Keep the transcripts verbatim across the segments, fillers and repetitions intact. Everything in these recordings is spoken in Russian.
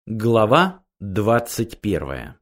Глава двадцать первая.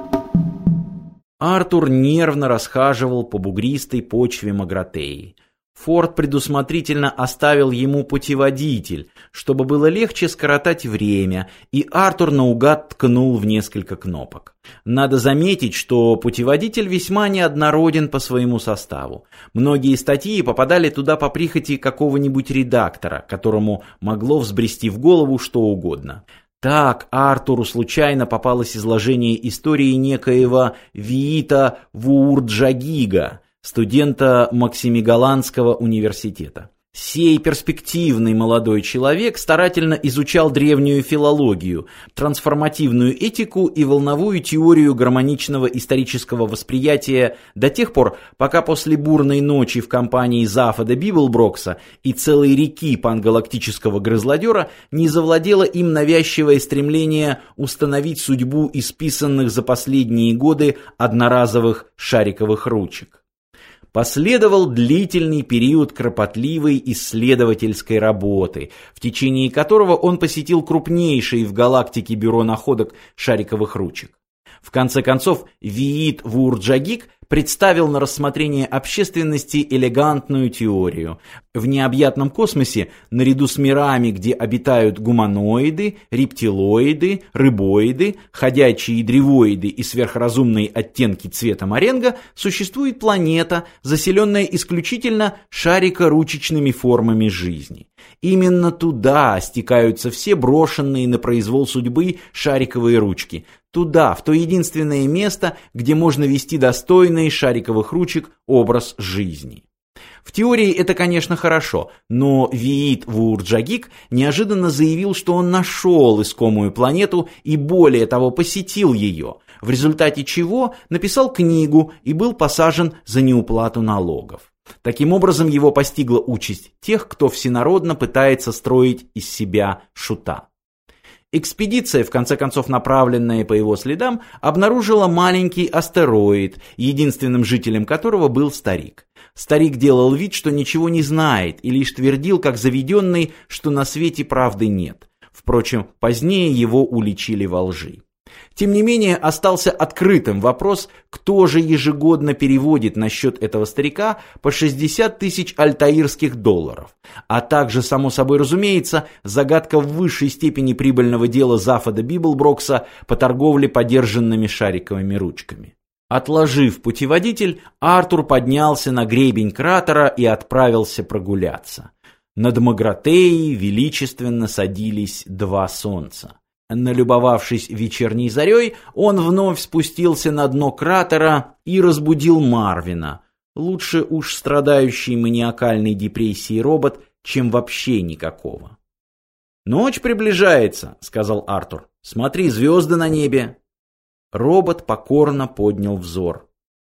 Артур нервно расхаживал по бугристой почве Магратеи. Форд предусмотрительно оставил ему путеводитель, чтобы было легче скоротать время, и Артур наугад ткнул в несколько кнопок. Надо заметить, что путеводитель весьма неоднороден по своему составу. Многие статьи попадали туда по прихоти какого-нибудь редактора, которому могло взбрести в голову что угодно. Так Артуру случайно попалось изложение истории некоего Виита Вуурджагига, студента Максимигаланского университета. Сей перспективный молодой человек старательно изучал древнюю филологию, трансформативную этику и волновую теорию гармоничного исторического восприятия до тех пор, пока после бурной ночи в компании Зафода Бибелброкса и целой реки пангалактического грызлодера не завладело им навязчивое стремление установить судьбу исписанных за последние годы одноразовых шариковых ручек. Последовал длительный период кропотливой исследовательской работы, в течение которого он посетил крупнейшее в галактике бюро находок шариковых ручек. В конце концов, Виит Вуурджагиг представил на рассмотрение общественности элегантную теорию. В необъятном космосе, наряду с мирами, где обитают гуманоиды, рептилоиды, рыбоиды, ходячие древоиды и сверхразумные оттенки цвета моренго, существует планета, заселенная исключительно шарикоручечными формами жизни. Именно туда стекаются все брошенные на произвол судьбы шариковые ручки. Туда, в то единственное место, где можно вести достойный шариковых ручек образ жизни. В теории это, конечно, хорошо, но Виит Вуурджагиг неожиданно заявил, что он нашел искомую планету и более того посетил ее, в результате чего написал книгу и был посажен за неуплату налогов. Таким образом, его постигла участь тех, кто всенародно пытается строить из себя шута. Экспедиция, в конце концов направленная по его следам, обнаружила маленький астероид, единственным жителем которого был старик. Старик делал вид, что ничего не знает, и лишь твердил, как заведенный, что на свете правды нет. Впрочем, позднее его уличили во лжи. Тем не менее, остался открытым вопрос, кто же ежегодно переводит на счет этого старика по шестьдесят тысяч альтаирских долларов, а также, само собой разумеется, загадка в высшей степени прибыльного дела Зафода Бибелброкса по торговле подержанными шариковыми ручками. Отложив путеводитель, Артур поднялся на гребень кратера и отправился прогуляться. Над Магратеей величественно садились два солнца. Налюбовавшись вечерней зарей, он вновь спустился на дно кратера и разбудил Марвина. Лучше уж страдающий маниакальной депрессией робот, чем вообще никакого. «Ночь приближается», — сказал Артур. «Смотри, звезды на небе». Робот покорно поднял взор.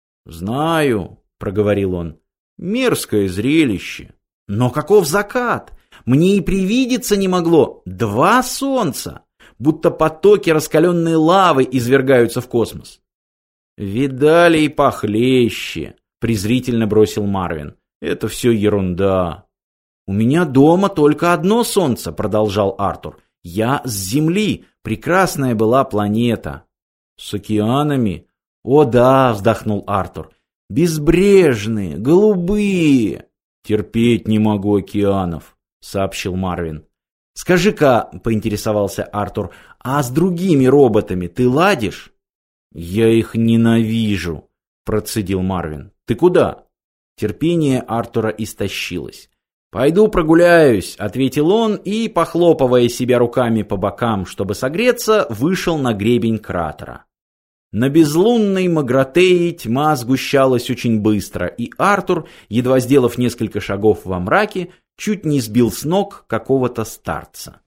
«Знаю», — проговорил он, — «мерзкое зрелище. Но каков закат? Мне и привидеться не могло. Два солнца! Будто потоки раскаленной лавы извергаются в космос». «Видали и похлеще», — презрительно бросил Марвин. «Это все ерунда». «У меня дома только одно солнце», — продолжал Артур. «Я с Земли. Прекрасная была планета». «С океанами?» «О да», — вздохнул Артур. «Безбрежные, голубые». «Терпеть не могу океанов», — сообщил Марвин. «Скажи-ка», — поинтересовался Артур, — «а с другими роботами ты ладишь?» «Я их ненавижу», — процедил Марвин. «Ты куда?» Терпение Артура истощилось. «Пойду прогуляюсь», — ответил он и, похлопывая себя руками по бокам, чтобы согреться, вышел на гребень кратера. На безлунной Магратее тьма сгущалась очень быстро, и Артур, едва сделав несколько шагов во мраке, чуть не сбил с ног какого-то старца.